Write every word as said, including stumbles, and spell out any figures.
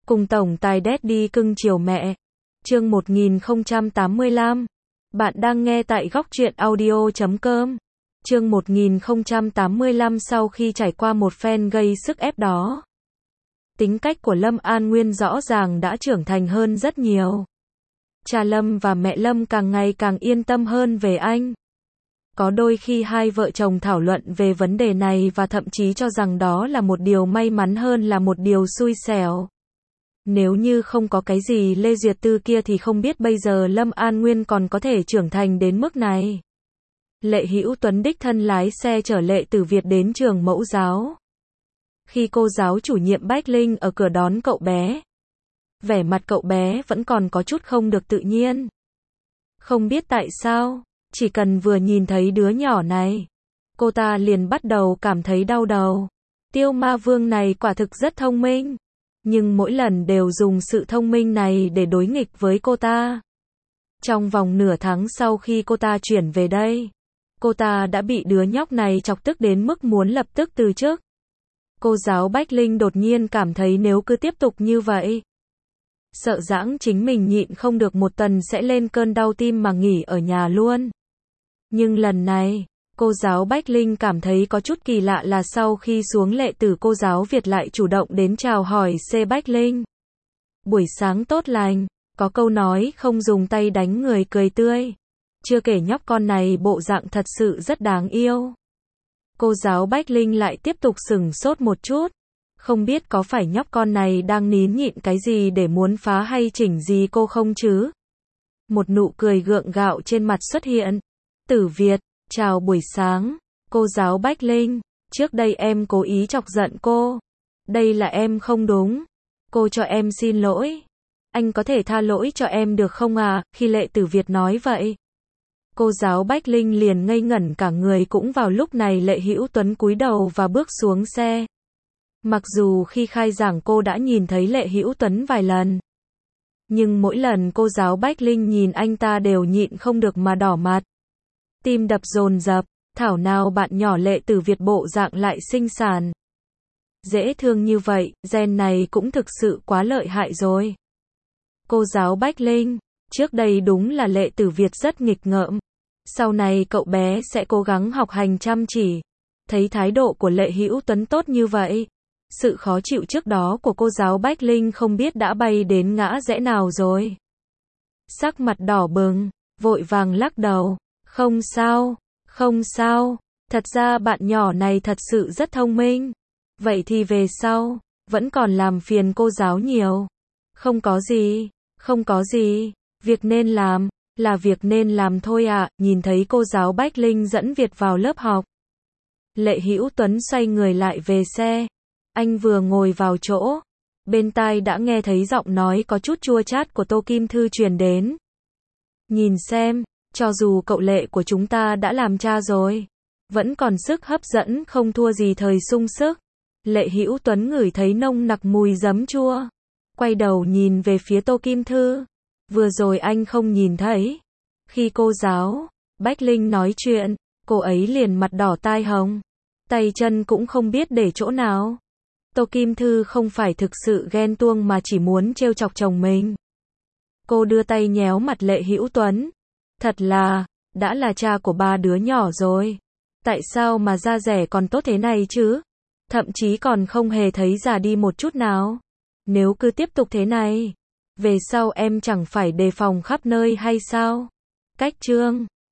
Cùng tổng tài Daddy cưng chiều mẹ. Chương một nghìn không trăm tám mươi lăm. Bạn đang nghe tại góc truyện audio chấm com. Chương một nghìn không trăm tám mươi lăm. Sau khi trải qua một phen gây sức ép đó, tính cách của Lâm An Nguyên rõ ràng đã trưởng thành hơn rất nhiều. Cha Lâm và mẹ Lâm càng ngày càng yên tâm hơn về anh. Có đôi khi hai vợ chồng thảo luận về vấn đề này và thậm chí cho rằng đó là một điều may mắn hơn là một điều xui xẻo. Nếu như không có cái gì Lê Duyệt Tư kia thì không biết bây giờ Lâm An Nguyên còn có thể trưởng thành đến mức này. Lệ Hữu Tuấn đích thân lái xe chở Lệ Tử Việt đến trường mẫu giáo. Khi cô giáo chủ nhiệm Bách Linh ở cửa đón cậu bé, vẻ mặt cậu bé vẫn còn có chút không được tự nhiên. Không biết tại sao, chỉ cần vừa nhìn thấy đứa nhỏ này, cô ta liền bắt đầu cảm thấy đau đầu. Tiêu Ma Vương này quả thực rất thông minh, nhưng mỗi lần đều dùng sự thông minh này để đối nghịch với cô ta. Trong vòng nửa tháng sau khi cô ta chuyển về đây, cô ta đã bị đứa nhóc này chọc tức đến mức muốn lập tức từ chức. Cô giáo Bách Linh đột nhiên cảm thấy nếu cứ tiếp tục như vậy, sợ rằng chính mình nhịn không được một tuần sẽ lên cơn đau tim mà nghỉ ở nhà luôn. Nhưng lần này, cô giáo Bách Linh cảm thấy có chút kỳ lạ là sau khi xuống Lệ Tử, cô giáo Việt lại chủ động đến chào hỏi C. Bách Linh. Buổi sáng tốt lành, có câu nói không dùng tay đánh người cười tươi. Chưa kể nhóc con này bộ dạng thật sự rất đáng yêu. Cô giáo Bách Linh lại tiếp tục sửng sốt một chút. Không biết có phải nhóc con này đang nín nhịn cái gì để muốn phá hay chỉnh gì cô không chứ? Một nụ cười gượng gạo trên mặt xuất hiện. Tử Việt, chào buổi sáng. Cô giáo Bách Linh, trước đây em cố ý chọc giận cô. Đây là em không đúng. Cô cho em xin lỗi. Anh có thể tha lỗi cho em được không à? Khi Lệ Tử Việt nói vậy, cô giáo Bách Linh liền ngây ngẩn cả người. Cũng vào lúc này Lệ Hữu Tuấn cúi đầu và bước xuống xe. Mặc dù khi khai giảng cô đã nhìn thấy Lệ Hữu Tuấn vài lần, nhưng mỗi lần cô giáo Bách Linh nhìn anh ta đều nhịn không được mà đỏ mặt. Tim đập dồn dập, thảo nào bạn nhỏ Lệ Tử Việt bộ dạng lại xinh xắn, dễ thương như vậy, gen này cũng thực sự quá lợi hại rồi. Cô giáo Bách Linh, trước đây đúng là Lệ Tử Việt rất nghịch ngợm, sau này cậu bé sẽ cố gắng học hành chăm chỉ. Thấy thái độ của Lệ Hữu Tuấn tốt như vậy, sự khó chịu trước đó của cô giáo Bách Linh không biết đã bay đến ngã rẽ nào rồi. Sắc mặt đỏ bừng, vội vàng lắc đầu. Không sao, không sao, thật ra bạn nhỏ này thật sự rất thông minh. Vậy thì về sau, vẫn còn làm phiền cô giáo nhiều. Không có gì, không có gì, việc nên làm, là việc nên làm thôi ạ. À. Nhìn thấy cô giáo Bách Linh dẫn Việt vào lớp học, Lệ Hữu Tuấn xoay người lại về xe. Anh vừa ngồi vào chỗ, bên tai đã nghe thấy giọng nói có chút chua chát của Tô Kim Thư truyền đến. Nhìn xem, cho dù cậu Lệ của chúng ta đã làm cha rồi, vẫn còn sức hấp dẫn không thua gì thời sung sức. Lệ Hữu Tuấn ngửi thấy nồng nặc mùi giấm chua, quay đầu nhìn về phía Tô Kim Thư. Vừa rồi anh không nhìn thấy. Khi cô giáo Bách Linh nói chuyện, cô ấy liền mặt đỏ tai hồng, tay chân cũng không biết để chỗ nào. Tô Kim Thư không phải thực sự ghen tuông mà chỉ muốn trêu chọc chồng mình. Cô đưa tay nhéo mặt Lệ Hữu Tuấn. Thật là, đã là cha của ba đứa nhỏ rồi, tại sao mà da dẻ còn tốt thế này chứ? Thậm chí còn không hề thấy già đi một chút nào. Nếu cứ tiếp tục thế này, về sau em chẳng phải đề phòng khắp nơi hay sao? Cách chương